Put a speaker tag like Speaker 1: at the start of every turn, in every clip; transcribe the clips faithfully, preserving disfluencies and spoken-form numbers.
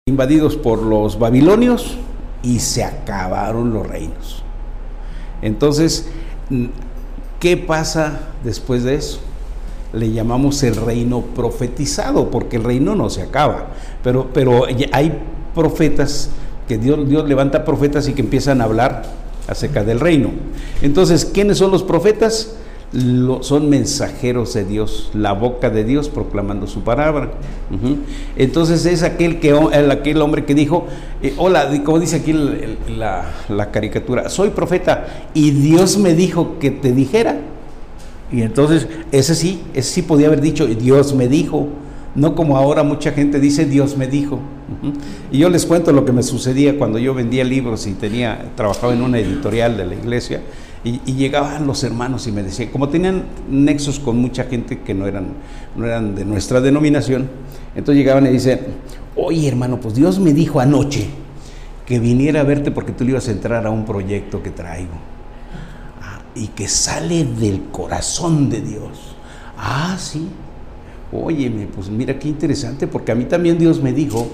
Speaker 1: invadidos por los babilonios y se acabaron los reinos. Entonces, ¿qué pasa después de eso? Le llamamos el reino profetizado, porque el reino no se acaba, pero, pero hay profetas, que Dios, Dios levanta profetas y que empiezan a hablar acerca del reino. Entonces, ¿quiénes son los profetas? Lo, son mensajeros de Dios, la boca de Dios proclamando su palabra. Uh-huh. Entonces es aquel, que, el, aquel hombre que dijo, eh, hola, como dice aquí el, el, la, la caricatura, soy profeta y Dios me dijo que te dijera. Y entonces ese sí, ese sí podía haber dicho, Dios me dijo, no como ahora mucha gente dice, Dios me dijo. Uh-huh. Y yo les cuento lo que me sucedía cuando yo vendía libros y tenía, trabajaba en una editorial de la iglesia. Y, y llegaban los hermanos y me decían, como tenían nexos con mucha gente que no eran, no eran de nuestra denominación, entonces llegaban y dicen, oye hermano, pues Dios me dijo anoche que viniera a verte porque tú le ibas a entrar a un proyecto que traigo, ah, y que sale del corazón de Dios. Ah, sí, óyeme, pues mira qué interesante, porque a mí también Dios me dijo,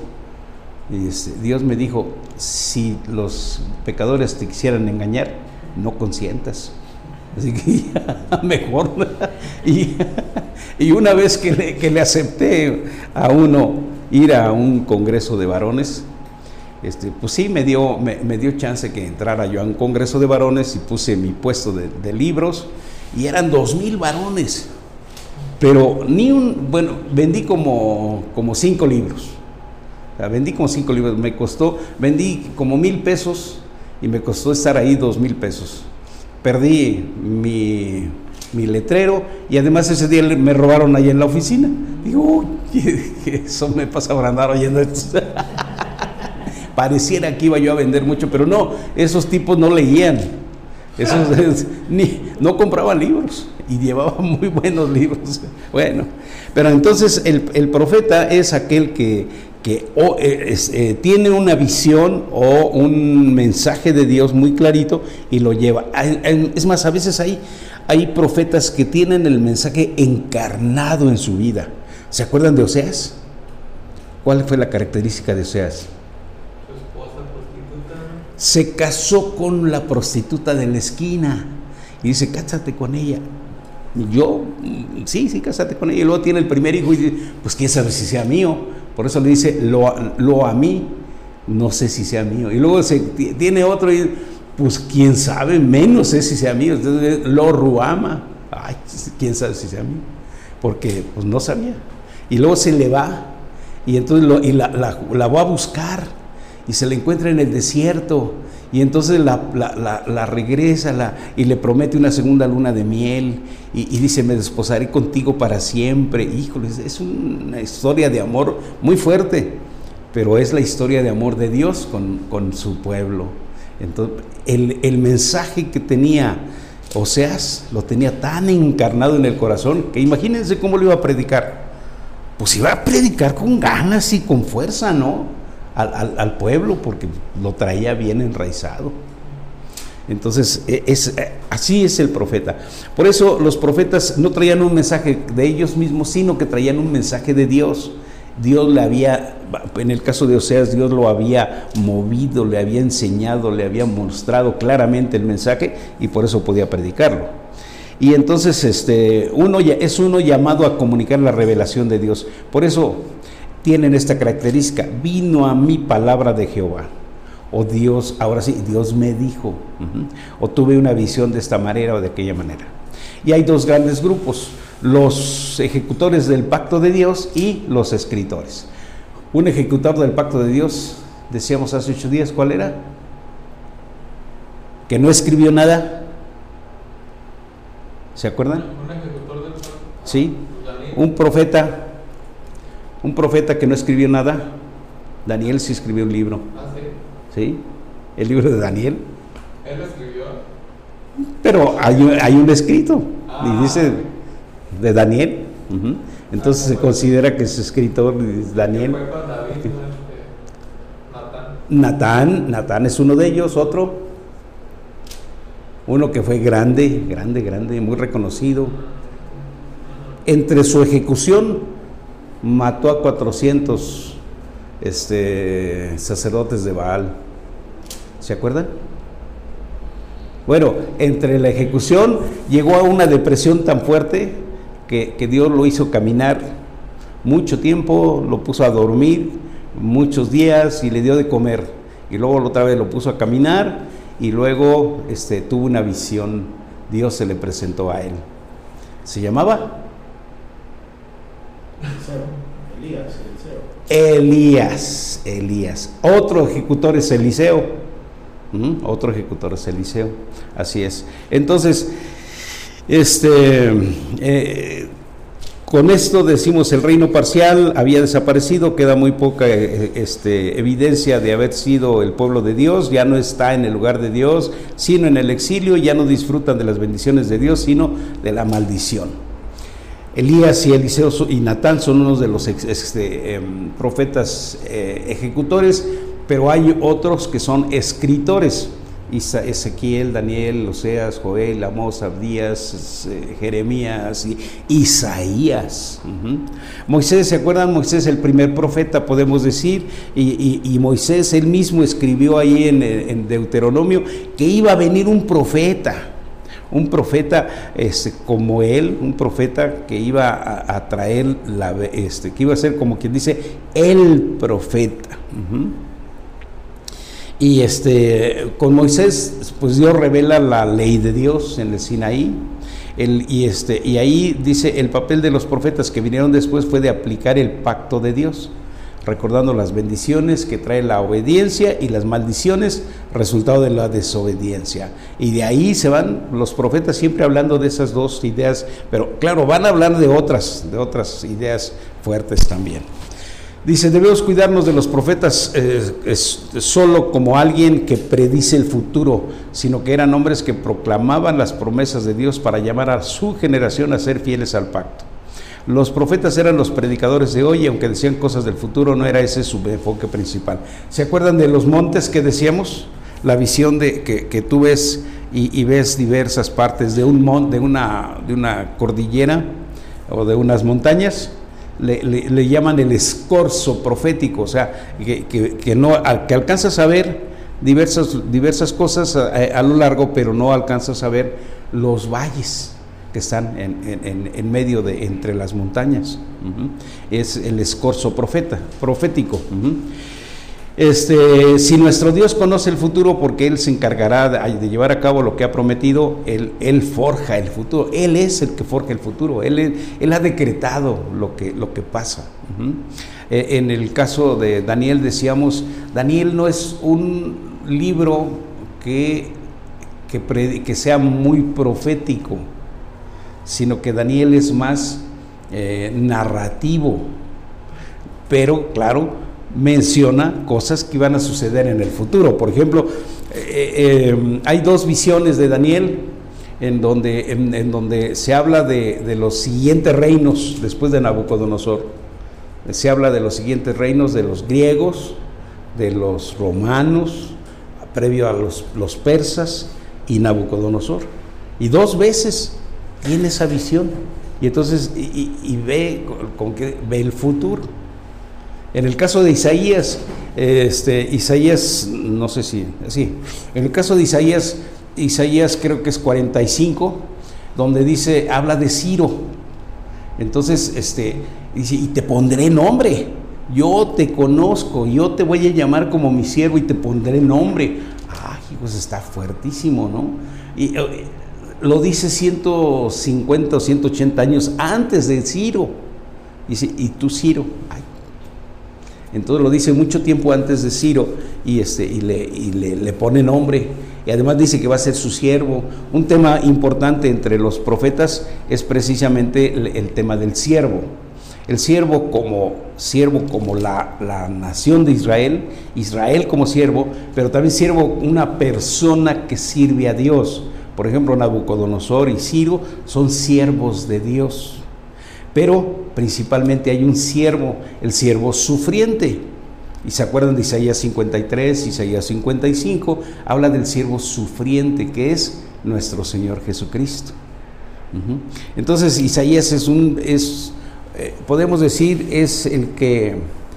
Speaker 1: este, Dios me dijo, si los pecadores te quisieran engañar, no consientas, así que ya, mejor. Y, y una vez que le, que le acepté a uno ir a un congreso de varones, este, pues sí, me dio, me, me dio chance que entrara yo a un congreso de varones y puse mi puesto de, de libros, y eran dos mil varones, pero ni un, bueno, vendí como, como cinco libros, o sea, vendí como cinco libros, me costó, vendí como mil pesos, y me costó estar ahí dos mil pesos. Perdí mi, mi letrero y además ese día me robaron ahí en la oficina. Digo, ¿qué, eso me pasa por andar oyendo esto? Pareciera que iba yo a vender mucho, pero no, esos tipos no leían, esos, ni, no compraban libros y llevaban muy buenos libros. Bueno, pero entonces el, el profeta es aquel que que o, es, eh, tiene una visión o un mensaje de Dios muy clarito y lo lleva. Es más, a veces hay, hay profetas que tienen el mensaje encarnado en su vida. ¿Se acuerdan de Oseas? ¿Cuál fue la característica de Oseas?
Speaker 2: Su esposa prostituta.
Speaker 1: Se casó con la prostituta de la esquina y dice, cásate con ella. Yo, sí, sí, cásate con ella. Y luego tiene el primer hijo y dice, pues quién sabe si sea mío. Por eso le dice, lo, lo a mí, no sé si sea mío. Y luego se, tiene otro y pues quién sabe, menos sé si sea mío. Entonces, lo ruama, ay, quién sabe si sea mío. Porque pues no sabía. Y luego se le va y entonces lo, y la, la, la va a buscar y se la encuentra en el desierto. Y entonces la, la, la, la regresa la, y le promete una segunda luna de miel y, y dice, me desposaré contigo para siempre. Híjole, es una historia de amor muy fuerte, pero es la historia de amor de Dios con, con su pueblo. Entonces, el, el mensaje que tenía Oseas lo tenía tan encarnado en el corazón que imagínense cómo lo iba a predicar. Pues iba a predicar con ganas y con fuerza, ¿no? Al, al, al pueblo, porque lo traía bien enraizado. Entonces es, así es el profeta. Por eso los profetas no traían un mensaje de ellos mismos, sino que traían un mensaje de Dios. Dios le había, en el caso de Oseas, Dios lo había movido, le había enseñado, le había mostrado claramente el mensaje y por eso podía predicarlo. Y entonces este, uno es uno llamado a comunicar la revelación de Dios. Por eso tienen esta característica, vino a mí palabra de Jehová, o Dios, ahora sí, Dios me dijo, uh-huh. o tuve una visión de esta manera o de aquella manera. Y hay dos grandes grupos, los ejecutores del pacto de Dios y los escritores. Un ejecutor del pacto de Dios, decíamos hace ocho días, ¿cuál era? Que no escribió nada. ¿Se acuerdan?
Speaker 2: Un ejecutor del pacto.
Speaker 1: Sí, un profeta. Un profeta que no escribió nada. Daniel sí escribió un libro.
Speaker 2: Ah, sí.
Speaker 1: ¿Sí? El libro de Daniel.
Speaker 2: ¿Él lo escribió?
Speaker 1: Pero hay, hay un escrito.
Speaker 2: Ah.
Speaker 1: Y dice de Daniel. Uh-huh. Entonces ah, se considera que es escritor de Daniel.
Speaker 2: Fue con David, este, Natán.
Speaker 1: Natán. Natán es uno de ellos. Otro. Uno que fue grande, grande, grande, muy reconocido. Entre su ejecución mató a cuatrocientos este, sacerdotes de Baal. ¿Se acuerdan? Bueno, entre la ejecución llegó a una depresión tan fuerte que, que Dios lo hizo caminar mucho tiempo, lo puso a dormir muchos días y le dio de comer. Y luego otra vez lo puso a caminar y luego este, tuvo una visión. Dios se le presentó a él. ¿Se llamaba?
Speaker 3: Elías, Eliseo.
Speaker 1: Elías, Elías. Otro ejecutor es Eliseo. ¿Mm? Otro ejecutor es Eliseo. Así es. Entonces, este, eh, con esto decimos el reino parcial había desaparecido, queda muy poca este, evidencia de haber sido el pueblo de Dios, ya no está en el lugar de Dios, sino en el exilio, ya no disfrutan de las bendiciones de Dios, sino de la maldición. Elías y Eliseo y Natán son unos de los este, eh, profetas eh, ejecutores, pero hay otros que son escritores. Isa, Ezequiel, Daniel, Oseas, Joel, Amós, Abdías, eh, Jeremías y Isaías. Uh-huh. Moisés, ¿se acuerdan? Moisés, el primer profeta, podemos decir, y, y, y Moisés él mismo escribió ahí en, en Deuteronomio que iba a venir un profeta, un profeta este, como él, un profeta que iba a, a traer, la, este, que iba a ser como quien dice, el profeta. Uh-huh. Y este, con Moisés, pues Dios revela la ley de Dios en el Sinaí, el, y, este, y ahí dice, el papel de los profetas que vinieron después fue de aplicar el pacto de Dios, recordando las bendiciones que trae la obediencia y las maldiciones, resultado de la desobediencia. Y de ahí se van los profetas siempre hablando de esas dos ideas, pero claro, van a hablar de otras, de otras ideas fuertes también. Dice, debemos cuidarnos de los profetas eh, es, solo como alguien que predice el futuro, sino que eran hombres que proclamaban las promesas de Dios para llamar a su generación a ser fieles al pacto. Los profetas eran los predicadores de hoy, y aunque decían cosas del futuro, no era ese su enfoque principal. ¿Se acuerdan de los montes que decíamos? La visión de que, que tú ves y, y ves diversas partes de un monte, de una, de una cordillera o de unas montañas. Le, le, le llaman el escorzo profético, o sea, que, que, que, no, que alcanzas a ver diversas, diversas cosas a, a lo largo, pero no alcanzas a ver los valles que están en, en, en medio de entre las montañas. Uh-huh. Es el escorzo profeta, profético. Uh-huh. Este, si nuestro Dios conoce el futuro, porque Él se encargará de, de llevar a cabo lo que ha prometido, Él, Él forja el futuro, Él es el que forja el futuro, Él, él ha decretado lo que, lo que pasa. Uh-huh. Eh, en el caso de Daniel decíamos, Daniel no es un libro que, que, pre, que sea muy profético, sino que Daniel es más eh, narrativo, pero claro, menciona cosas que iban a suceder en el futuro. Por ejemplo, eh, eh, hay dos visiones de Daniel en donde, en, en donde se habla de, de los siguientes reinos después de Nabucodonosor. Se habla de los siguientes reinos de los griegos, de los romanos, previo a los, los persas y Nabucodonosor. Y dos veces tiene esa visión. Y entonces y, y, y ve con que ve el futuro. En el caso de Isaías, este, Isaías, no sé si, sí, en el caso de Isaías, Isaías creo que es cuarenta y cinco, donde dice, habla de Ciro. Entonces, este, dice, y te pondré nombre, yo te conozco, yo te voy a llamar como mi siervo y te pondré nombre. Ah, hijos, está fuertísimo, ¿no? Y eh, lo dice ciento cincuenta o ciento ochenta años antes de Ciro. Dice, y tú, Ciro, ay. Entonces lo dice mucho tiempo antes de Ciro y, este, y, le, y le, le pone nombre, y además dice que va a ser su siervo. Un tema importante entre los profetas es precisamente el, el tema del siervo. El siervo como siervo como la, la nación de Israel, Israel como siervo, pero también siervo una persona que sirve a Dios. Por ejemplo, Nabucodonosor y Ciro son siervos de Dios. Pero principalmente hay un siervo, el siervo sufriente. Y se acuerdan de Isaías cincuenta y tres, Isaías cincuenta y cinco, habla del siervo sufriente, que es nuestro Señor Jesucristo. Uh-huh. Entonces Isaías es un, es, eh, podemos decir, es el que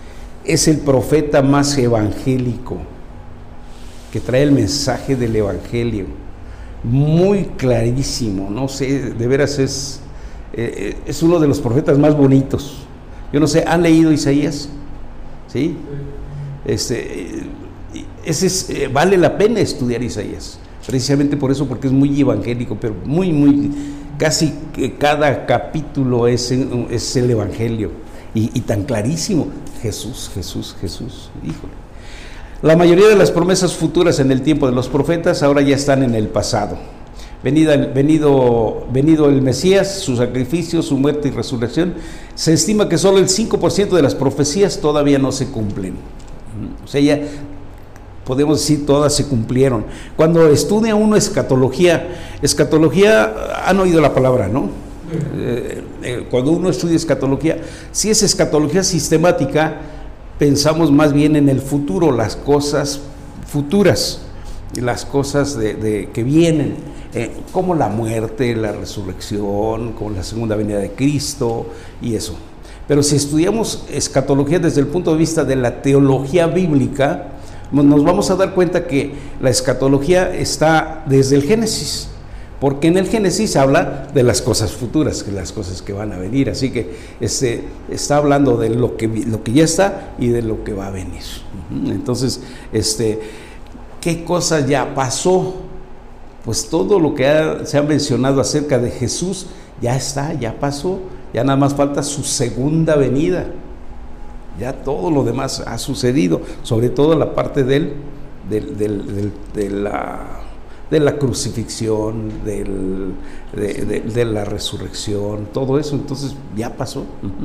Speaker 1: es el profeta más evangélico, que trae el mensaje del evangelio, muy clarísimo, no sé, de veras es, eh, es uno de los profetas más bonitos. Yo no sé, ¿han leído Isaías? ¿Sí? Este, ese es, eh, vale la pena estudiar Isaías, precisamente por eso, porque es muy evangélico, pero muy, muy, casi cada capítulo es, es el evangelio, y, y tan clarísimo, Jesús, Jesús, Jesús, híjole. La mayoría de las promesas futuras en el tiempo de los profetas ahora ya están en el pasado. Venida, venido, venido el Mesías, su sacrificio, su muerte y resurrección, se estima que solo el cinco por ciento de las profecías todavía no se cumplen. O sea, ya podemos decir todas se cumplieron. Cuando estudia uno escatología, escatología, han oído la palabra, ¿no? Eh, eh, cuando uno estudia escatología, si es escatología sistemática, pensamos más bien en el futuro, las cosas futuras, las cosas de, de, que vienen, eh, como la muerte, la resurrección, como la segunda venida de Cristo y eso. Pero si estudiamos escatología desde el punto de vista de la teología bíblica, nos vamos a dar cuenta que la escatología está desde el Génesis, porque en el Génesis habla de las cosas futuras, de las cosas que van a venir, así que este, está hablando de lo que, lo que ya está y de lo que va a venir. Entonces, este, ¿qué cosa ya pasó? Pues todo lo que ha, se ha mencionado acerca de Jesús ya está, ya pasó, ya nada más falta su segunda venida. Ya todo lo demás ha sucedido, sobre todo la parte del, del, del, del, de la... de la crucifixión, del, de, de, de la resurrección, todo eso, entonces ya pasó. Uh-huh.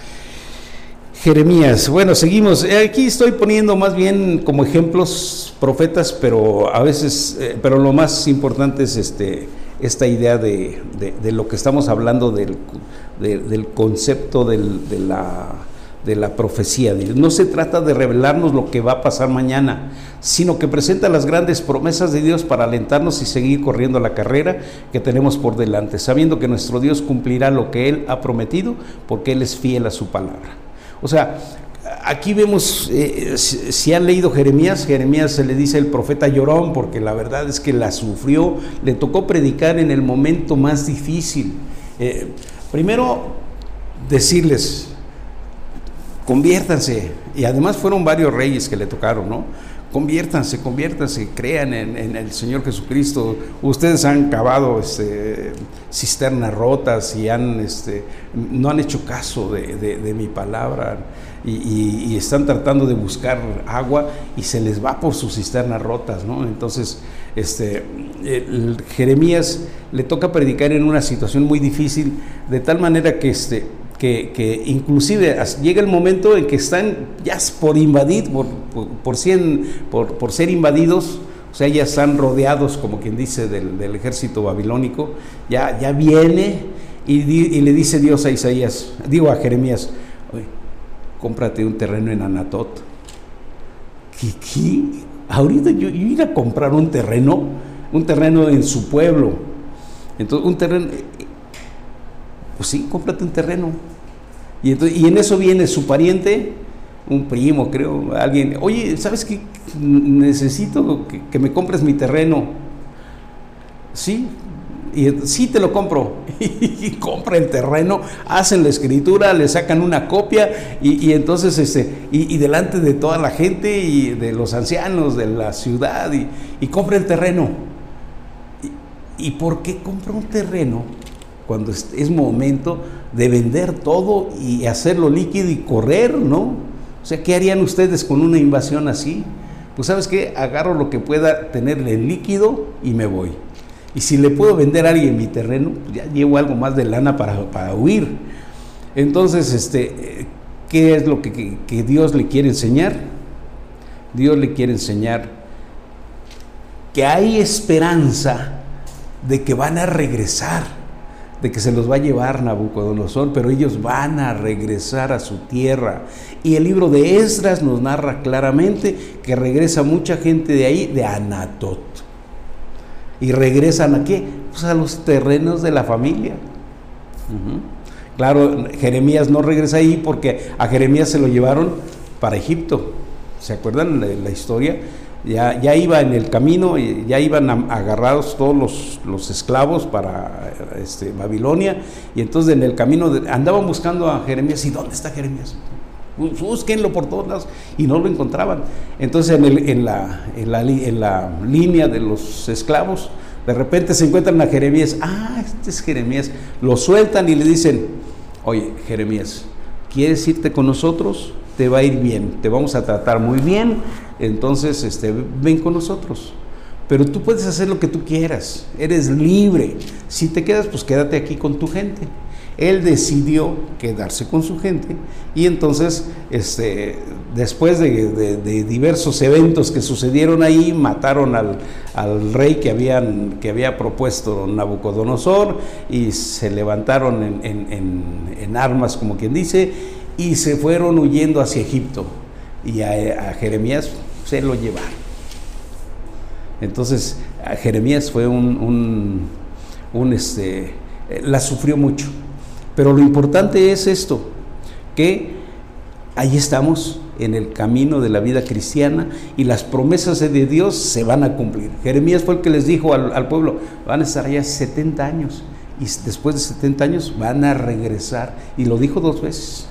Speaker 1: Jeremías, bueno, seguimos, aquí estoy poniendo más bien como ejemplos profetas, pero a veces, eh, pero lo más importante es este, esta idea de, de, de lo que estamos hablando del, de, del concepto del, de la... de la profecía. No se trata de revelarnos lo que va a pasar mañana, sino que presenta las grandes promesas de Dios para alentarnos y seguir corriendo la carrera que tenemos por delante, sabiendo que nuestro Dios cumplirá lo que Él ha prometido, porque Él es fiel a su palabra. O sea, aquí vemos, eh, si, si han leído Jeremías, Jeremías se le dice el profeta llorón, porque la verdad es que la sufrió, le tocó predicar en el momento más difícil. Eh, primero, decirles, conviértanse, y además fueron varios reyes que le tocaron, ¿no? Conviértanse, conviértanse, crean en, en el Señor Jesucristo. Ustedes han cavado este, cisternas rotas y han, este, no han hecho caso de, de, de mi palabra y, y, y están tratando de buscar agua y se les va por sus cisternas rotas, ¿no? Entonces, este, el Jeremías le toca predicar en una situación muy difícil, de tal manera que este Que, que inclusive llega el momento en que están ya por invadir, por, por, por, cien, por, por ser invadidos, o sea, ya están rodeados, como quien dice, del, del ejército babilónico, ya, ya viene y, di, y le dice Dios a Isaías, digo a Jeremías, oye, cómprate un terreno en Anatot. ¿Qué? ¿Qué? Ahorita yo, yo ir a comprar un terreno, un terreno en su pueblo, entonces un terreno, pues sí, cómprate un terreno. Y, entonces, y en eso viene su pariente, un primo, creo, alguien, oye, ¿sabes qué? Necesito que, que me compres mi terreno. Sí, y sí te lo compro. Y compra el terreno, hacen la escritura, le sacan una copia y, y entonces este, y, y delante de toda la gente y de los ancianos de la ciudad y, y compra el terreno. ¿Y, y por qué compra un terreno cuando es, es momento de vender todo y hacerlo líquido y correr, ¿no? O sea, ¿qué harían ustedes con una invasión así? Pues, ¿sabes qué? Agarro lo que pueda tenerle líquido y me voy. Y si le puedo vender a alguien mi terreno, pues ya llevo algo más de lana para, para huir. Entonces, este, ¿qué es lo que, que, que Dios le quiere enseñar? Dios le quiere enseñar que hay esperanza de que van a regresar, de que se los va a llevar Nabucodonosor, pero ellos van a regresar a su tierra. Y el libro de Esdras nos narra claramente que regresa mucha gente de ahí, de Anatot. ¿Y regresan a qué? Pues a los terrenos de la familia. Uh-huh. Claro, Jeremías no regresa ahí porque a Jeremías se lo llevaron para Egipto. ¿Se acuerdan la, la historia? Ya, ya iba en el camino, ya iban agarrados todos los, los esclavos para este, Babilonia, y entonces en el camino de, andaban buscando a Jeremías. ¿Y dónde está Jeremías? Búsquenlo por todos lados, y no lo encontraban. Entonces en, el, en, la, en, la, en la línea de los esclavos, de repente se encuentran a Jeremías. Ah, este es Jeremías. Lo sueltan y le dicen: oye, Jeremías, ¿quieres irte con nosotros? Te va a ir bien, te vamos a tratar muy bien, entonces este, ven con nosotros. Pero tú puedes hacer lo que tú quieras, eres libre. Si te quedas, pues quédate aquí con tu gente. Él decidió quedarse con su gente, y entonces este, después de, de, de diversos eventos que sucedieron ahí, mataron al, al rey que, habían, que había propuesto Nabucodonosor, y se levantaron en, en, en, en armas, como quien dice, y se fueron huyendo hacia Egipto, y a, a Jeremías se lo llevaron. Entonces a Jeremías fue un, un, un este, la sufrió mucho. Pero lo importante es esto, que ahí estamos en el camino de la vida cristiana, y las promesas de Dios se van a cumplir. Jeremías fue el que les dijo al, al pueblo: van a estar allá setenta años, y después de setenta años van a regresar, y lo dijo dos veces.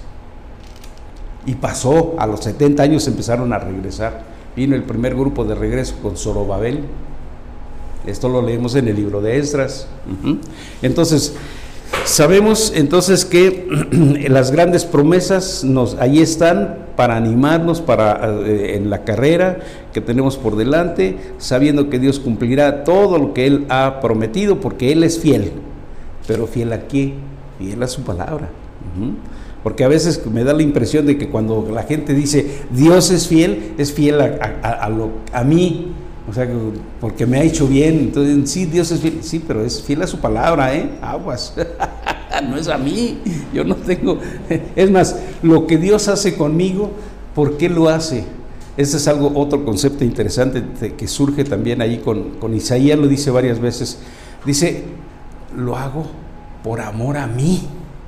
Speaker 1: Y pasó, a los setenta años empezaron a regresar. Vino el primer grupo de regreso con Zorobabel. Esto lo leemos en el libro de Esdras. Uh-huh. Entonces, sabemos entonces que las grandes promesas nos, ahí están para animarnos para, eh, en la carrera que tenemos por delante, sabiendo que Dios cumplirá todo lo que Él ha prometido, porque Él es fiel. Pero ¿fiel a qué? Fiel a su palabra. Uh-huh. Porque a veces me da la impresión de que cuando la gente dice Dios es fiel, es fiel a, a, a, lo, a mí, o sea, porque me ha hecho bien. Entonces, sí, Dios es fiel, sí, pero es fiel a su palabra, ¿eh? Aguas, no es a mí, yo no tengo, es más, lo que Dios hace conmigo, ¿por qué lo hace? Ese es algo, otro concepto interesante que surge también ahí con, con Isaías, lo dice varias veces, dice, lo hago por amor a mí.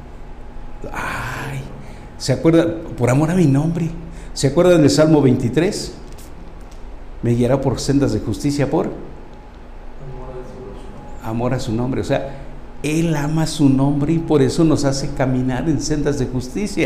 Speaker 1: Ay, ¿se acuerdan? Por amor a mi nombre. ¿Se acuerdan del Salmo veintitrés? Me guiará por sendas de justicia por amor a su nombre. O sea, Él ama su nombre, y por eso nos hace caminar en sendas de justicia.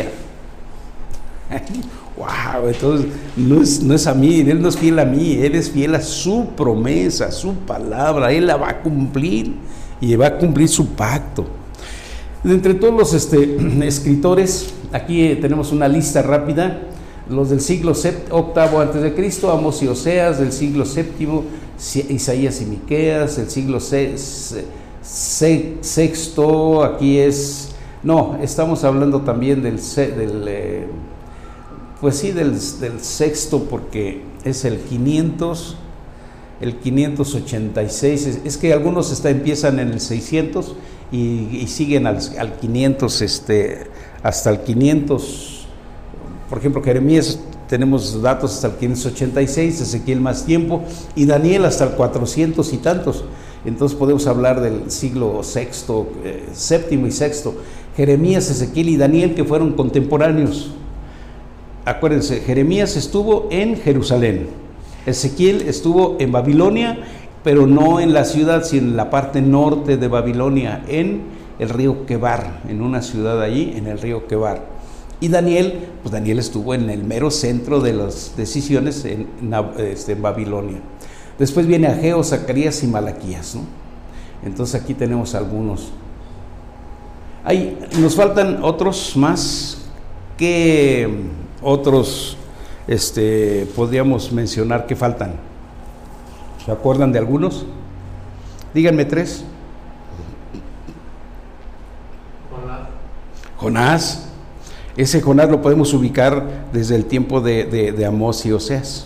Speaker 1: Wow, entonces no es, no es a mí, Él no es fiel a mí, Él es fiel a su promesa, su palabra. Él la va a cumplir, y va a cumplir su pacto. De entre todos los este, escritores, aquí eh, tenemos una lista rápida. Los del siglo octavo antes de Cristo, Amós y Oseas; del siglo séptimo, Isaías y Miqueas; del siglo sexto, aquí es, no, estamos hablando también del, del eh, pues sí, del, del sexto, porque es el quinientos, el quinientos ochenta y seis, es, es que algunos está, empiezan en el seiscientos y, y siguen al, al quinientos, este, hasta el quinientos. Por ejemplo, Jeremías tenemos datos hasta el quinientos ochenta y seis, Ezequiel más tiempo, y Daniel hasta el cuatrocientos y tantos. Entonces podemos hablar del siglo sexto, eh, séptimo y sexto. Jeremías, Ezequiel y Daniel, que fueron contemporáneos. Acuérdense, Jeremías estuvo en Jerusalén, Ezequiel estuvo en Babilonia, pero no en la ciudad, sino en la parte norte de Babilonia, en el río Quebar, en una ciudad allí, en el río Quebar. Y Daniel, pues Daniel estuvo en el mero centro de las decisiones en, este, en Babilonia. Después viene Ageo, Zacarías y Malaquías, ¿no? Entonces aquí tenemos algunos. Hay, nos faltan otros más. ¿Qué otros este, podríamos mencionar que faltan? ¿Se acuerdan de algunos? Díganme tres.
Speaker 2: Jonás.
Speaker 1: Jonás. Ese Jonás lo podemos ubicar desde el tiempo de, de, de Amós y Oseas.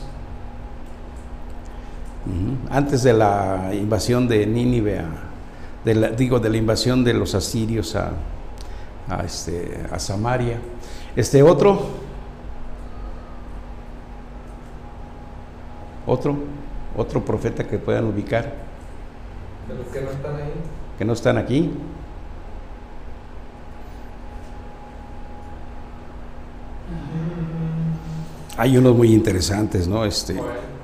Speaker 1: Uh-huh. Antes de la invasión de Nínive, a, de la, digo, de la invasión de los asirios a, a, este, a Samaria. Este otro, otro, otro profeta que puedan ubicar.
Speaker 2: De los que no están ahí.
Speaker 1: Que no están aquí. Hay unos muy interesantes, ¿no? Este,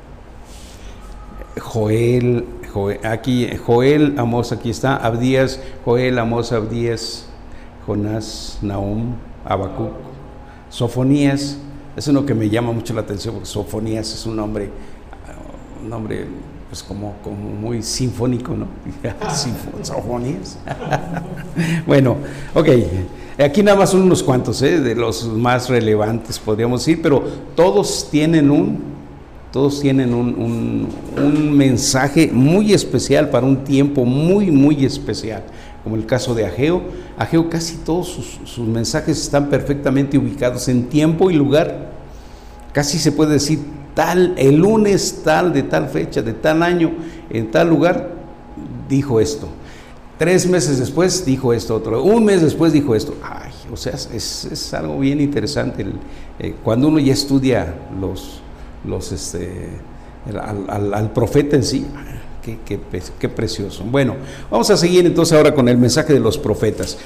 Speaker 1: Joel, Joel, aquí, Joel, Amós, aquí está, Abdías, Joel, Amós, Abdías, Jonás, Nahum, Habacuc, Sofonías. Es uno que me llama mucho la atención porque Sofonías es un nombre, un nombre pues como, como muy sinfónico, ¿no? Sofonías. Bueno, ok, aquí nada más son unos cuantos, ¿eh? De los más relevantes podríamos decir, pero todos tienen un, todos tienen un, un, un mensaje muy especial para un tiempo muy, muy especial. Como el caso de Ageo. Ageo, casi todos sus, sus mensajes están perfectamente ubicados en tiempo y lugar. Casi se puede decir tal, el lunes tal, de tal fecha, de tal año, en tal lugar, dijo esto. Tres meses después dijo esto otro. Un mes después dijo esto. Ay, o sea, es, es algo bien interesante. El, eh, cuando uno ya estudia los, los este, el, al, al, al profeta en sí. Qué, qué, qué precioso. Bueno, vamos a seguir entonces ahora con el mensaje de los profetas.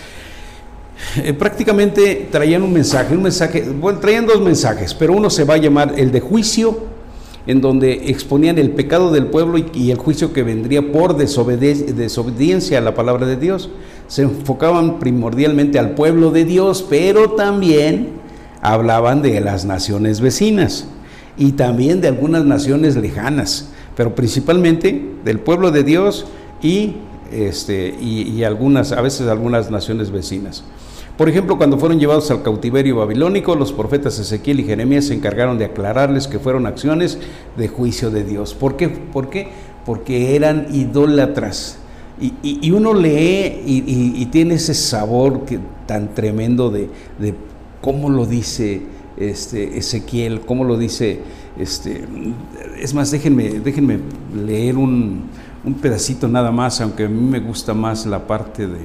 Speaker 1: Eh, prácticamente traían un mensaje, un mensaje, bueno, traían dos mensajes, pero uno se va a llamar el de juicio, en donde exponían el pecado del pueblo y, y el juicio que vendría por desobede- desobediencia a la palabra de Dios. Se enfocaban primordialmente al pueblo de Dios, pero también hablaban de las naciones vecinas y también de algunas naciones lejanas, pero principalmente del pueblo de Dios y, este, y, y algunas, a veces algunas naciones vecinas. Por ejemplo, cuando fueron llevados al cautiverio babilónico, los profetas Ezequiel y Jeremías se encargaron de aclararles que fueron acciones de juicio de Dios. ¿Por qué? ¿Por qué? Porque eran idólatras. Y, y, y uno lee y, y, y tiene ese sabor que, tan tremendo de, de cómo lo dice este, Ezequiel, cómo lo dice... Este, es más, déjenme, déjenme leer un, un pedacito nada más, aunque a mí me gusta más la parte de,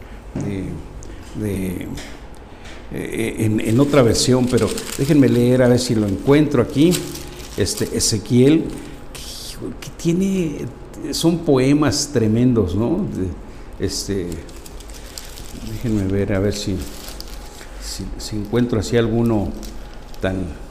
Speaker 1: de, de eh, en, en otra versión, pero déjenme leer a ver si lo encuentro aquí. Este Ezequiel, que, que tiene, son poemas tremendos, ¿no? De, este, déjenme ver a ver si, si, si encuentro así alguno tan...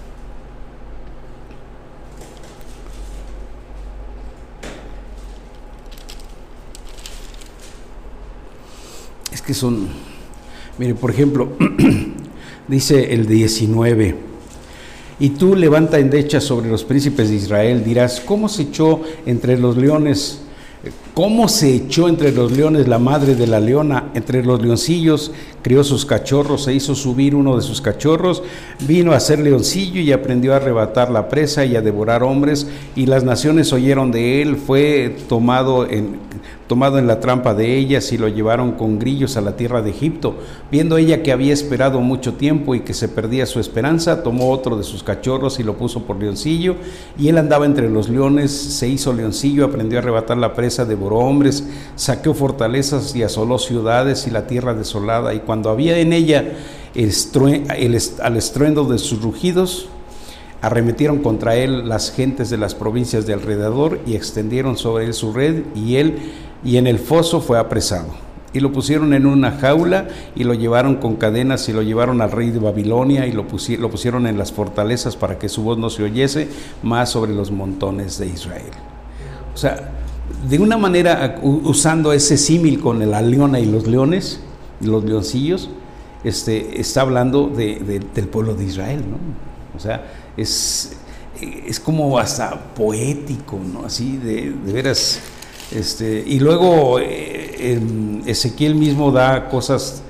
Speaker 1: Es que son, mire, por ejemplo, dice el diecinueve, y tú levanta endecha sobre los príncipes de Israel, dirás, ¿cómo se echó entre los leones? ¿Cómo se echó entre los leones la madre de la leona? Entre los leoncillos crió sus cachorros, se hizo subir uno de sus cachorros, vino a ser leoncillo y aprendió a arrebatar la presa y a devorar hombres, y las naciones oyeron de él, fue tomado en... tomado en la trampa de ellas y lo llevaron con grillos a la tierra de Egipto. Viendo ella que había esperado mucho tiempo y que se perdía su esperanza, tomó otro de sus cachorros y lo puso por leoncillo, y él andaba entre los leones, se hizo leoncillo, aprendió a arrebatar la presa, devoró hombres, saqueó fortalezas y asoló ciudades y la tierra desolada, y cuando había en ella el estrue- el est- al estruendo de sus rugidos, arremetieron contra él las gentes de las provincias de alrededor y extendieron sobre él su red, y él y en el foso fue apresado. Y lo pusieron en una jaula y lo llevaron con cadenas y lo llevaron al rey de Babilonia y lo, pusi- lo pusieron en las fortalezas para que su voz no se oyese más sobre los montones de Israel. O sea, de una manera, usando ese símil con la leona y los leones, los leoncillos, este, está hablando de, de, del pueblo de Israel, ¿no? O sea, es, es como hasta poético, ¿no? Así, de, de veras... Este, y luego eh, Ezequiel mismo da cosas,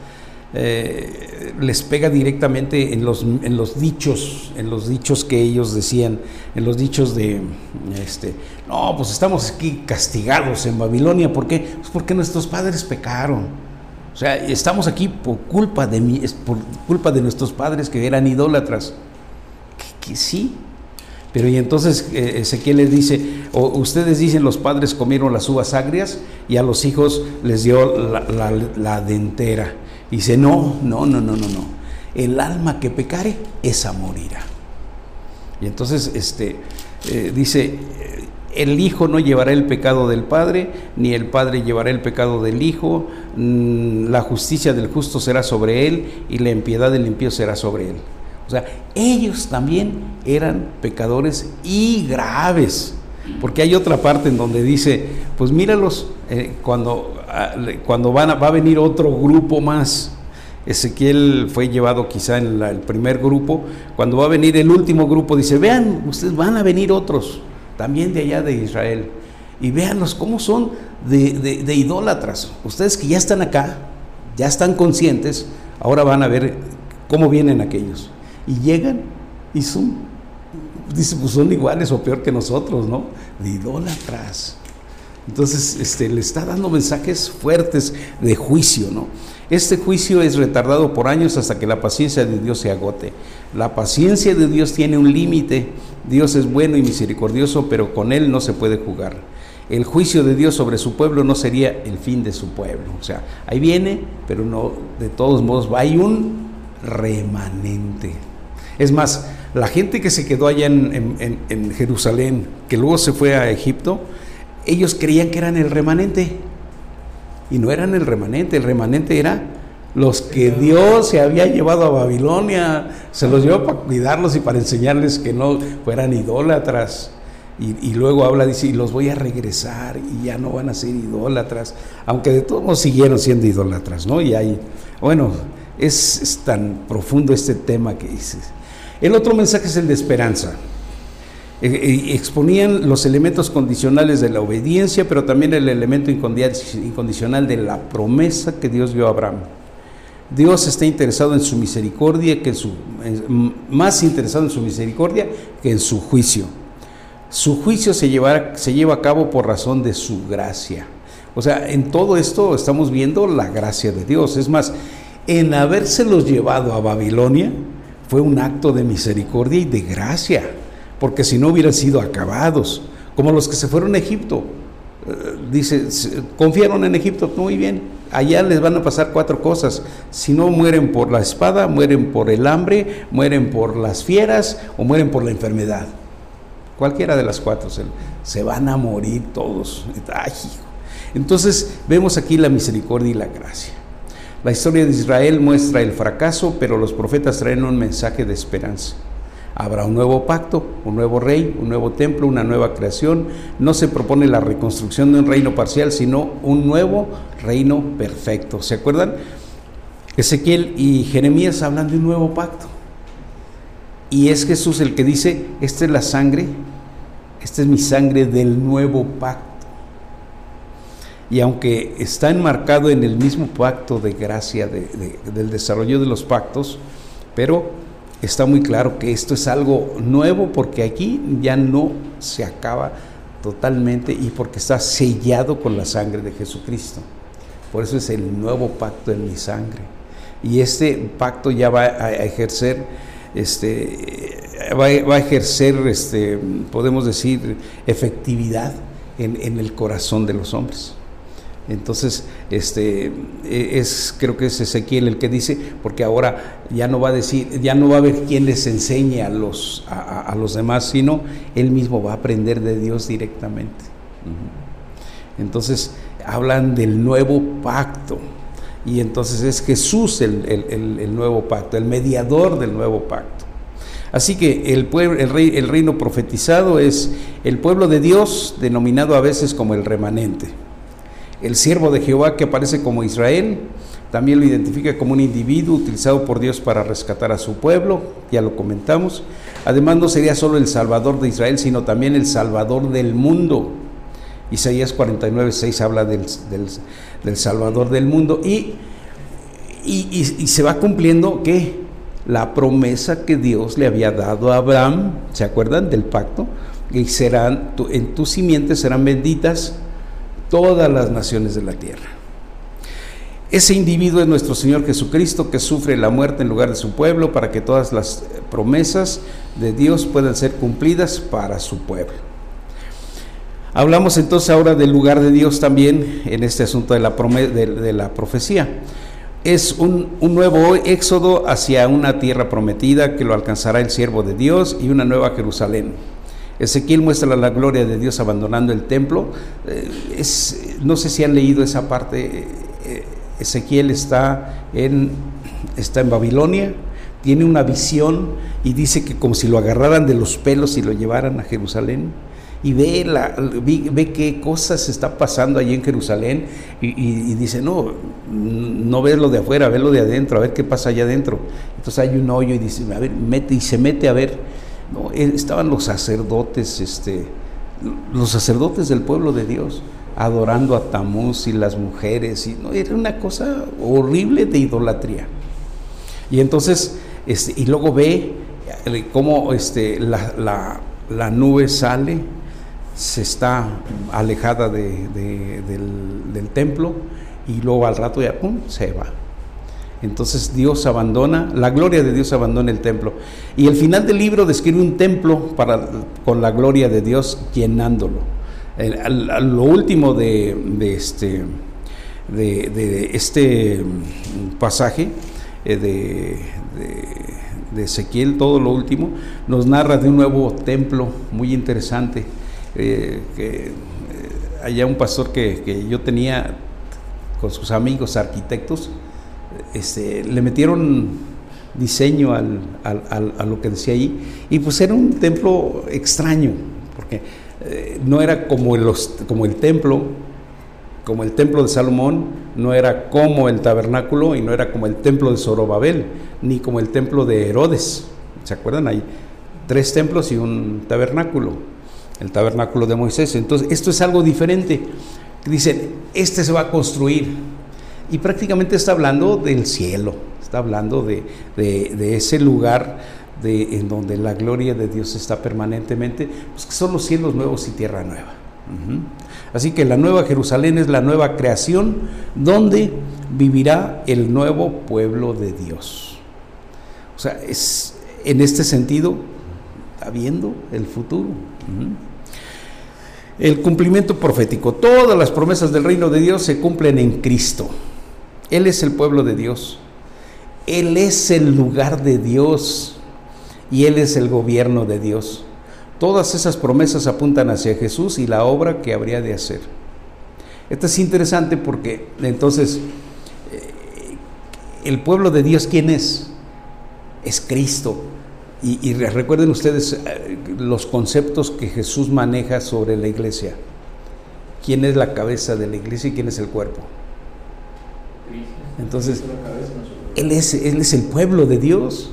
Speaker 1: eh, les pega directamente en los, en los dichos, en los dichos que ellos decían, en los dichos de, este, no, pues estamos aquí castigados en Babilonia, ¿por qué? Pues porque nuestros padres pecaron, o sea, estamos aquí por culpa de mí, por culpa de nuestros padres que eran idólatras, que, que sí. Pero y entonces eh, Ezequiel les dice, o ustedes dicen los padres comieron las uvas agrias y a los hijos les dio la, la, la dentera. Y dice, no, no, no, no, no, no. El alma que pecare, esa morirá. Y entonces este, eh, dice, el hijo no llevará el pecado del padre, ni el padre llevará el pecado del hijo. La justicia del justo será sobre él y la impiedad del impío será sobre él. O O sea, ellos también eran pecadores y graves. Porque hay otra parte en donde dice, pues míralos, eh, cuando, cuando van a, va a venir otro grupo más. Ezequiel fue llevado quizá en la, el primer grupo. Cuando va a venir el último grupo, dice, vean, ustedes van a venir otros, también de allá de Israel. Y véanlos cómo son de, de, de idólatras. Ustedes que ya están acá, ya están conscientes, ahora van a ver cómo vienen aquellos. Y llegan y son, dice, pues son iguales o peor que nosotros, ¿no? De idólatras. Entonces, este, le está dando mensajes fuertes de juicio, ¿no? Este juicio es retardado por años hasta que la paciencia de Dios se agote. La paciencia de Dios tiene un límite. Dios es bueno y misericordioso, pero con Él no se puede jugar. El juicio de Dios sobre su pueblo no sería el fin de su pueblo. O sea, ahí viene, pero no, de todos modos, hay un remanente. Es más, la gente que se quedó allá en, en, en Jerusalén, que luego se fue a Egipto, ellos creían que eran el remanente, y no eran el remanente. El remanente era los que Dios se había llevado a Babilonia, se los llevó para cuidarlos y para enseñarles que no fueran idólatras. Y, y luego habla, dice, y los voy a regresar y ya no van a ser idólatras, aunque de todos modos siguieron siendo idólatras, ¿no? Y ahí, bueno, es, es tan profundo este tema que dices. El otro mensaje es el de esperanza. Exponían los elementos condicionales de la obediencia, pero también el elemento incondicional de la promesa que Dios dio a Abraham. Dios está interesado en su misericordia, que en su, más interesado en su misericordia que en su juicio. Su juicio se, llevará, se lleva a cabo por razón de su gracia. O sea, en todo esto estamos viendo la gracia de Dios. Es más, en habérselos llevado a Babilonia fue un acto de misericordia y de gracia, porque si no hubieran sido acabados, como los que se fueron a Egipto. Eh, dice, confiaron en Egipto, muy bien, allá les van a pasar cuatro cosas. Si no mueren por la espada, mueren por el hambre, mueren por las fieras o mueren por la enfermedad. Cualquiera de las cuatro, se, se van a morir todos. Ay, entonces vemos aquí la misericordia y la gracia. La historia de Israel muestra el fracaso, pero los profetas traen un mensaje de esperanza. Habrá un nuevo pacto, un nuevo rey, un nuevo templo, una nueva creación. No se propone la reconstrucción de un reino parcial, sino un nuevo reino perfecto. ¿Se acuerdan? Ezequiel y Jeremías hablan de un nuevo pacto. Y es Jesús el que dice, esta es la sangre, esta es mi sangre del nuevo pacto. Y aunque está enmarcado en el mismo pacto de gracia, de, de, del desarrollo de los pactos, pero está muy claro que esto es algo nuevo, porque aquí ya no se acaba totalmente y porque está sellado con la sangre de Jesucristo. Por eso es el nuevo pacto en mi sangre. Y este pacto ya va a ejercer, este, va, va a ejercer, este, podemos decir, efectividad en, en el corazón de los hombres. Entonces, este, es, creo que es Ezequiel el que dice, porque ahora ya no va a decir, ya no va a haber quien les enseñe a los, a, a los demás, sino él mismo va a aprender de Dios directamente. Entonces, hablan del nuevo pacto, y entonces es Jesús el, el, el, el nuevo pacto, el mediador del nuevo pacto. Así que el, pueblo, el, rey, el reino profetizado es el pueblo de Dios, denominado a veces como el remanente. El siervo de Jehová, que aparece como Israel, también lo identifica como un individuo utilizado por Dios para rescatar a su pueblo, ya lo comentamos. Además, no sería solo el Salvador de Israel, sino también el Salvador del mundo. Isaías cuarenta y nueve, seis habla del, del, del Salvador del mundo, y, y, y, y se va cumpliendo ¿qué? La promesa que Dios le había dado a Abraham, ¿se acuerdan del pacto? Y serán, en tus simientes serán benditas todas las naciones de la tierra. Ese individuo es nuestro Señor Jesucristo, que sufre la muerte en lugar de su pueblo, para que todas las promesas de Dios puedan ser cumplidas para su pueblo. Hablamos entonces ahora del lugar de Dios también en este asunto de la, prome- de, de la profecía. Es un, un nuevo éxodo hacia una tierra prometida que lo alcanzará el siervo de Dios, y una nueva Jerusalén. Ezequiel muestra la gloria de Dios abandonando el templo. Es, no sé si han leído esa parte. Ezequiel está en, está en Babilonia, tiene una visión y dice que como si lo agarraran de los pelos y lo llevaran a Jerusalén, y ve, la, ve, ve qué cosas está pasando allí en Jerusalén, y, y, y dice, no, no ves lo de afuera, ve lo de adentro, a ver qué pasa allá adentro. Entonces hay un hoyo y dice, a ver, mete, y se mete a ver. No, estaban los sacerdotes, este, los sacerdotes del pueblo de Dios, adorando a Tamuz, y las mujeres, y no, era una cosa horrible de idolatría. Y entonces, este, y luego ve cómo este, la, la, la nube sale, se está alejada de, de, del, del templo, y luego al rato ya pum, se va. Entonces Dios abandona, la gloria de Dios abandona el templo, y el final del libro describe un templo para, con la gloria de Dios llenándolo. El, al, a lo último de, de, este, de, de este pasaje eh, de, de, de Ezequiel, todo lo último, nos narra de un nuevo templo muy interesante. Eh, que eh, allá un pastor que, que yo tenía con sus amigos arquitectos, este, le metieron diseño al, al, al, a lo que decía allí, y pues era un templo extraño, porque eh, no era como, los, como el templo, como el templo de Salomón, no era como el tabernáculo, y no era como el templo de Zorobabel, ni como el templo de Herodes. ¿Se acuerdan? Hay tres templos y un tabernáculo. El tabernáculo de Moisés. Entonces, esto es algo diferente. Dicen, este se va a construir, y prácticamente está hablando del cielo, está hablando de, de, de ese lugar de, en donde la gloria de Dios está permanentemente, pues que son los cielos nuevos y tierra nueva. Uh-huh. Así que la nueva Jerusalén es la nueva creación donde vivirá el nuevo pueblo de Dios. O sea, es en este sentido, está viendo el futuro. Uh-huh. El cumplimiento profético. Todas las promesas del reino de Dios se cumplen en Cristo. Él es el pueblo de Dios. Él es el lugar de Dios. Y Él es el gobierno de Dios. Todas esas promesas apuntan hacia Jesús y la obra que habría de hacer. Esto es interesante porque entonces, eh, el pueblo de Dios, ¿quién es? Es Cristo. Y, y recuerden ustedes eh, los conceptos que Jesús maneja sobre la iglesia. ¿Quién es la cabeza de la iglesia y quién es el cuerpo? Entonces, Él es, Él es el pueblo de Dios.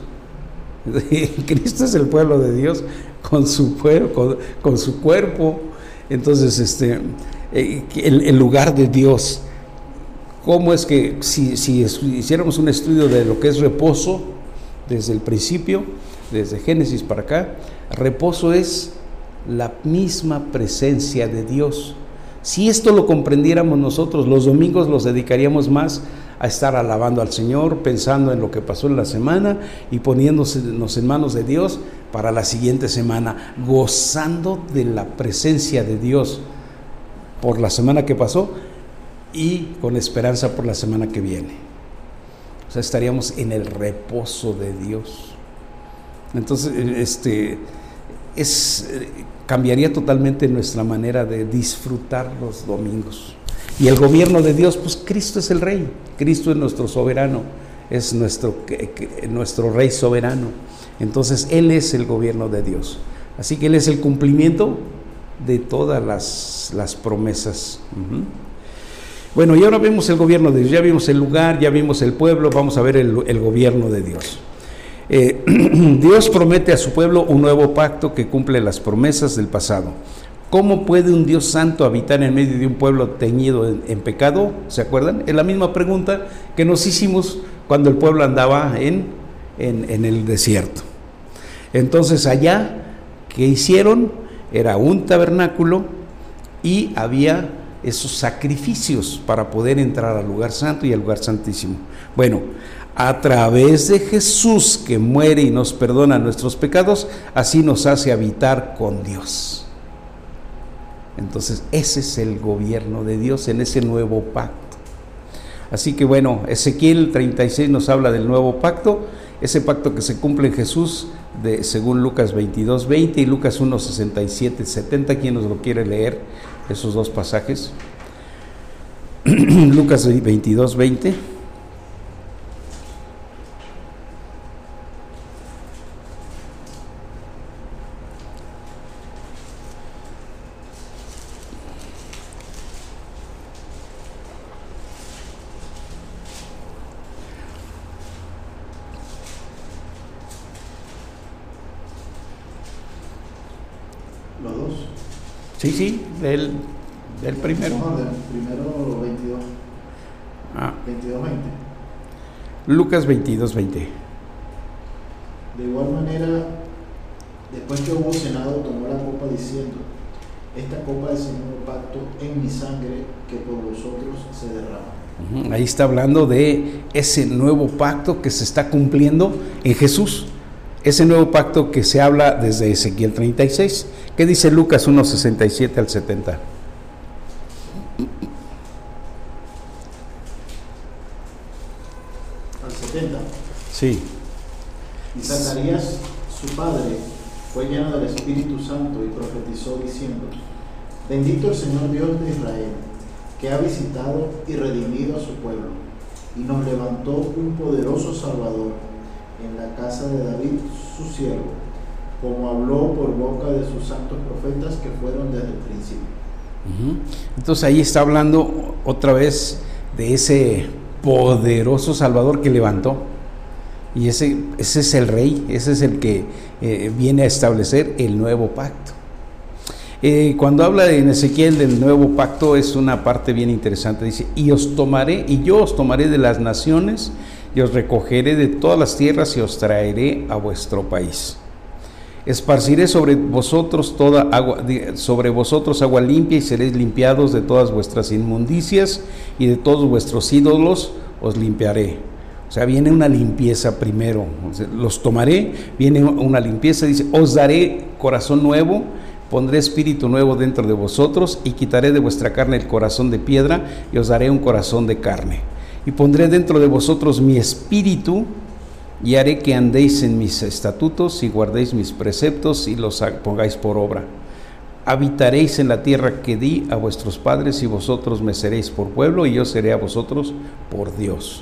Speaker 1: Cristo es el pueblo de Dios con su, con, con su cuerpo. Entonces, este, eh, el, el lugar de Dios. ¿Cómo es que si, si hiciéramos un estudio de lo que es reposo desde el principio, desde Génesis para acá, reposo es la misma presencia de Dios. Si esto lo comprendiéramos nosotros, los domingos los dedicaríamos más a estar alabando al Señor, pensando en lo que pasó en la semana y poniéndonos en manos de Dios para la siguiente semana, gozando de la presencia de Dios por la semana que pasó y con esperanza por la semana que viene. O sea, estaríamos en el reposo de Dios. Entonces, este, es, cambiaría totalmente nuestra manera de disfrutar los domingos. Y el gobierno de Dios, pues Cristo es el Rey, Cristo es nuestro soberano, es nuestro, nuestro Rey soberano. Entonces, Él es el gobierno de Dios. Así que Él es el cumplimiento de todas las, las promesas. Uh-huh. Bueno, y ahora vemos el gobierno de Dios, ya vimos el lugar, ya vimos el pueblo, vamos a ver el, el gobierno de Dios. Eh, Dios promete a su pueblo un nuevo pacto que cumple las promesas del pasado. ¿Cómo puede un Dios santo habitar en medio de un pueblo teñido en, en pecado? ¿Se acuerdan? Es la misma pregunta que nos hicimos cuando el pueblo andaba en, en, en el desierto. Entonces allá, ¿qué hicieron? Era un tabernáculo y había esos sacrificios para poder entrar al lugar santo y al lugar santísimo. Bueno, a través de Jesús, que muere y nos perdona nuestros pecados, así nos hace habitar con Dios. Entonces, ese es el gobierno de Dios en ese nuevo pacto. Así que bueno, Ezequiel treinta y seis nos habla del nuevo pacto, ese pacto que se cumple en Jesús, de, según Lucas veintidós veinte y Lucas uno sesenta y siete setenta, quien nos lo quiere leer, esos dos pasajes. Lucas veintidós veinte.
Speaker 3: Los dos.
Speaker 1: Sí, sí, del, del primero.
Speaker 3: No, del primero veintidós.
Speaker 1: Ah.
Speaker 3: veintidós veinte.
Speaker 1: Lucas veintidós veinte.
Speaker 3: De igual manera, después que hubo cenado, tomó la copa diciendo: esta copa es el nuevo pacto en mi sangre que por vosotros se derrama.
Speaker 1: Ahí está hablando de ese nuevo pacto que se está cumpliendo en Jesús. Ese nuevo pacto que se habla desde Ezequiel treinta y seis. ¿Qué dice Lucas uno, sesenta y siete al setenta?
Speaker 3: Al setenta.
Speaker 1: Sí.
Speaker 3: Y Zacarías, su padre, fue lleno del Espíritu Santo y profetizó diciendo: bendito el Señor Dios de Israel, que ha visitado y redimido a su pueblo, y nos levantó un poderoso Salvador en la casa de David, su siervo, como habló por boca de sus santos profetas que fueron desde el principio.
Speaker 1: Uh-huh. Entonces ahí está hablando otra vez de ese poderoso Salvador que levantó. Y ese, ese es el rey, ese es el que eh, viene a establecer el nuevo pacto. Eh, cuando habla en Ezequiel del nuevo pacto es una parte bien interesante. Dice: y os tomaré, y yo os tomaré de las naciones, y os recogeré de todas las tierras, y os traeré a vuestro país. Esparciré sobre vosotros toda agua, sobre vosotros agua limpia, y seréis limpiados de todas vuestras inmundicias, y de todos vuestros ídolos os limpiaré. O sea, viene una limpieza primero. O sea, los tomaré, viene una limpieza. Dice: os daré corazón nuevo, pondré espíritu nuevo dentro de vosotros, y quitaré de vuestra carne el corazón de piedra, y os daré un corazón de carne. Y pondré dentro de vosotros mi espíritu, y haré que andéis en mis estatutos, y guardéis mis preceptos, y los pongáis por obra. Habitaréis en la tierra que di a vuestros padres, y vosotros me seréis por pueblo, y yo seré a vosotros por Dios.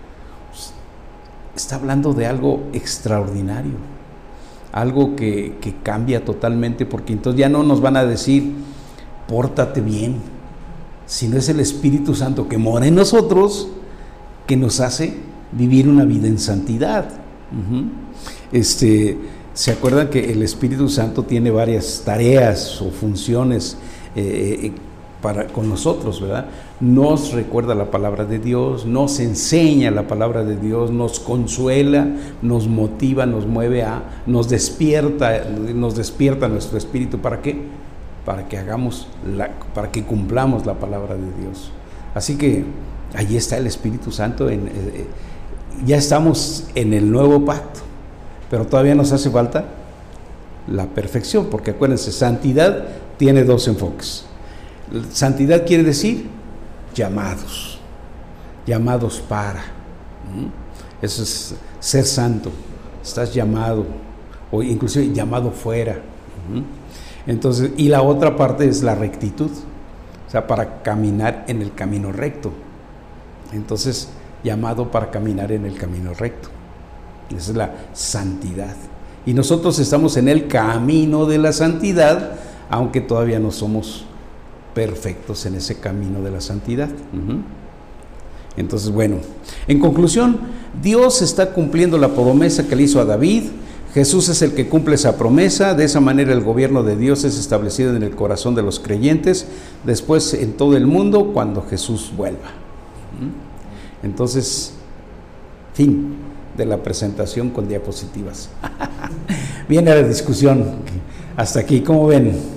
Speaker 1: Está hablando de algo extraordinario, algo que, que cambia totalmente, porque entonces ya no nos van a decir pórtate bien, sino es el Espíritu Santo que mora en nosotros, que nos hace vivir una vida en santidad. Uh-huh. Este, ¿se acuerdan que el Espíritu Santo tiene varias tareas o funciones eh, para, con nosotros, ¿verdad? Nos recuerda la palabra de Dios, nos enseña la palabra de Dios, nos consuela, nos motiva, nos mueve a, nos despierta, nos despierta nuestro espíritu. ¿Para qué? Para que hagamos, la, para que cumplamos la palabra de Dios. Así que allí está el Espíritu Santo. En, eh, ya estamos en el nuevo pacto, pero todavía nos hace falta la perfección, porque acuérdense, santidad tiene dos enfoques. Santidad quiere decir llamados, llamados para. ¿Mm? Eso es ser santo. Estás llamado, o inclusive llamado fuera. ¿Mm? Entonces, y la otra parte es la rectitud, o sea, para caminar en el camino recto. Entonces, llamado para caminar en el camino recto. Esa es la santidad. Y nosotros estamos en el camino de la santidad, aunque todavía no somos perfectos en ese camino de la santidad. Uh-huh. Entonces, bueno, en conclusión, Dios está cumpliendo la promesa que le hizo a David. Jesús es el que cumple esa promesa. De esa manera el gobierno de Dios es establecido en el corazón de los creyentes, después en todo el mundo cuando Jesús vuelva. Uh-huh. Entonces, fin de la presentación con diapositivas. Viene la discusión. Hasta aquí, ¿cómo ven?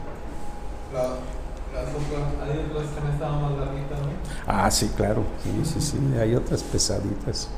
Speaker 1: Ah, sí, claro, sí, sí, sí, hay otras pesaditas.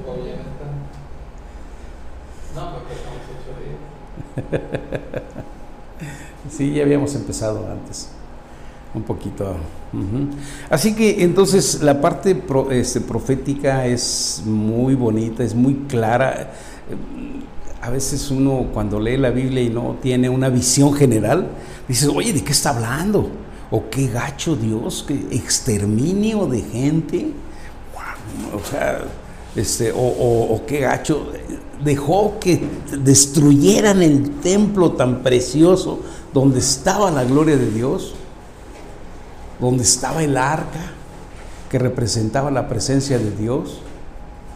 Speaker 1: Sí, ya habíamos empezado antes, un poquito. Uh-huh. Así que entonces la parte pro, este, profética es muy bonita, es muy clara. A veces uno cuando lee la Biblia y no tiene una visión general, dices, oye, ¿de qué está hablando? O qué gacho Dios, qué exterminio de gente, wow, o sea, este, o, o, o qué gacho, dejó que destruyeran el templo tan precioso donde estaba la gloria de Dios, donde estaba el arca que representaba la presencia de Dios.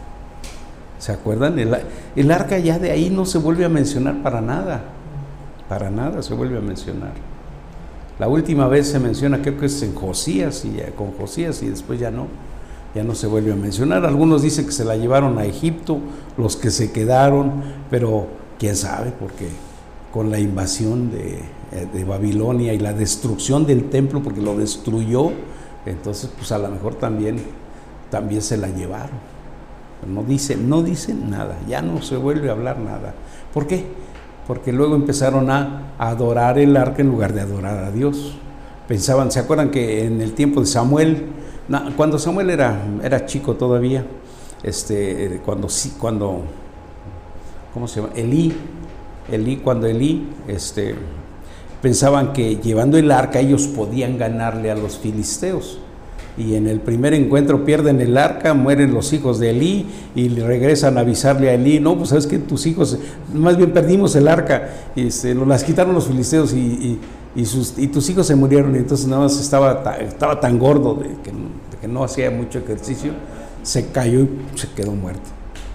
Speaker 1: ¿Se acuerdan? El, el arca ya de ahí no se vuelve a mencionar para nada, para nada se vuelve a mencionar. La última vez se menciona, creo que es en Josías, y con Josías, y después ya no, ya no se vuelve a mencionar. Algunos dicen que se la llevaron a Egipto, los que se quedaron, pero quién sabe, porque con la invasión de, de Babilonia y la destrucción del templo, porque lo destruyó, entonces pues a lo mejor también, también se la llevaron. No dice, no dicen nada, ya no se vuelve a hablar nada. ¿Por qué? Porque luego empezaron a adorar el arca en lugar de adorar a Dios. Pensaban, ¿se acuerdan que en el tiempo de Samuel, no, cuando Samuel era, era chico todavía, este, cuando, cuando, ¿cómo se llama? Elí, Elí, cuando Elí, este, pensaban que llevando el arca ellos podían ganarle a los filisteos. Y en el primer encuentro pierden el arca, mueren los hijos de Elí y regresan a avisarle a Elí, no, pues sabes que tus hijos, más bien perdimos el arca, y se nos las quitaron los filisteos y, y, y, sus, y tus hijos se murieron, y entonces nada más estaba, estaba tan gordo de que, de que no hacía mucho ejercicio, se cayó y se quedó muerto.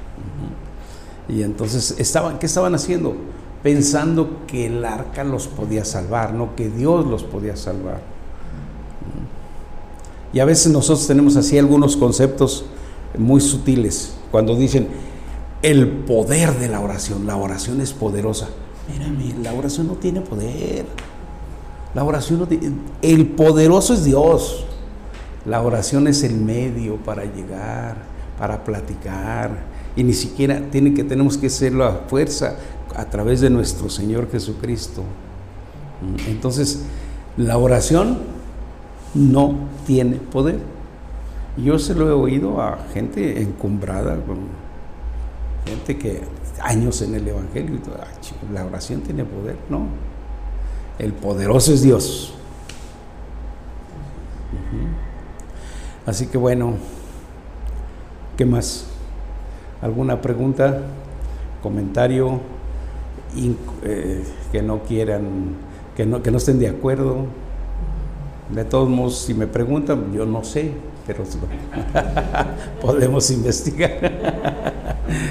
Speaker 1: Y entonces, estaban, ¿qué estaban haciendo? Pensando que el arca los podía salvar, no que Dios los podía salvar. Y a veces nosotros tenemos así algunos conceptos muy sutiles, cuando dicen el poder de la oración, la oración es poderosa. Mírame, la oración no tiene poder, la oración no tiene, el poderoso es Dios, la oración es el medio para llegar, para platicar, y ni siquiera tiene que, tenemos que hacerlo a fuerza a través de nuestro Señor Jesucristo. Entonces, la oración no tiene poder. Yo se lo he oído a gente encumbrada, con gente que años en el Evangelio, y todo, ah, chico, la oración tiene poder. No, el poderoso es Dios. Uh-huh. Así que bueno, ¿qué más? ¿Alguna pregunta, comentario, inc- eh, que no quieran, que no, que no estén de acuerdo? De todos modos, si me preguntan, yo no sé, pero podemos investigar.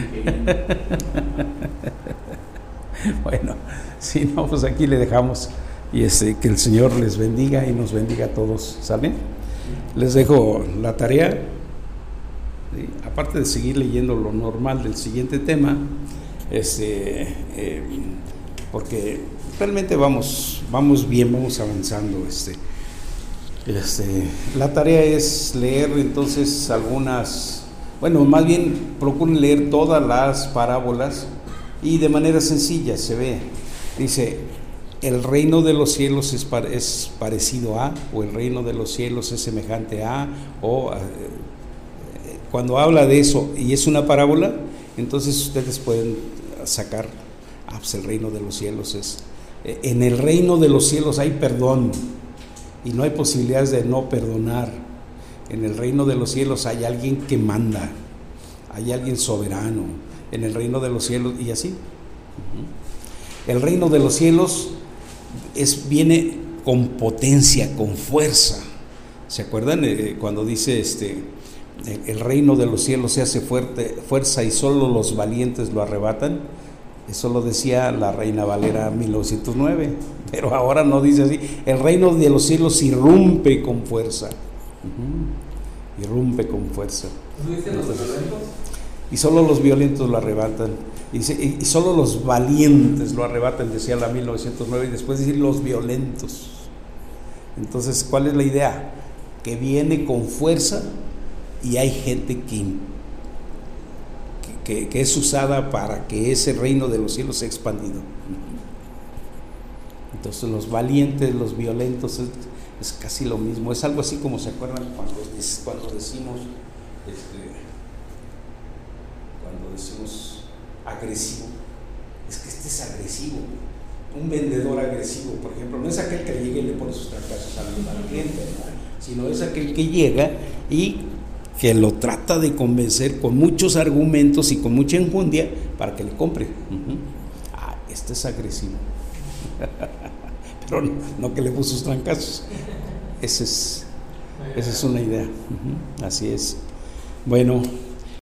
Speaker 1: Bueno, si no, pues aquí le dejamos, y este, que el Señor les bendiga y nos bendiga a todos, ¿sale? Les dejo la tarea, ¿sí? Aparte de seguir leyendo lo normal del siguiente tema, este, eh, porque realmente vamos, vamos bien, vamos avanzando, este. Este, la tarea es leer entonces algunas, bueno, más bien procuren leer todas las parábolas y de manera sencilla se ve. Dice, el reino de los cielos es, pa- es parecido a, o el reino de los cielos es semejante a, o eh, cuando habla de eso y es una parábola, entonces ustedes pueden sacar, ah, pues el reino de los cielos es, eh, en el reino de los cielos hay perdón. Y no hay posibilidades de no perdonar. En el reino de los cielos hay alguien que manda, hay alguien soberano. En el reino de los cielos, y así. Uh-huh. El reino de los cielos es, viene con potencia, con fuerza. ¿Se acuerdan eh, cuando dice este, el, el reino de los cielos se hace fuerte, fuerza y solo los valientes lo arrebatan? Eso lo decía la Reina Valera mil novecientos nueve, pero ahora no dice así. El reino de los cielos irrumpe con fuerza. Uh-huh. Irrumpe con fuerza.
Speaker 2: ¿No dicen los violentos?
Speaker 1: Y solo los violentos lo arrebatan. Y, se, y solo los valientes lo arrebatan, decía la mil novecientos nueve, y después decir los violentos. Entonces, ¿cuál es la idea? Que viene con fuerza y hay gente que Que, que es usada para que ese reino de los cielos sea expandido. Entonces los valientes, los violentos, es, es casi lo mismo. Es algo así como, ¿se acuerdan cuando, cuando decimos este, cuando decimos agresivo? Es que este es agresivo. Un vendedor agresivo, por ejemplo, no es aquel que llega y le pone sus trancazos al cliente, ¿no? Sino es aquel que llega y que lo trata de convencer con muchos argumentos y con mucha enjundia para que le compre. Uh-huh. Ah, este es agresivo. Pero no, no que le puso sus trancazos. Ese es, esa es una idea. Uh-huh. Así es. Bueno.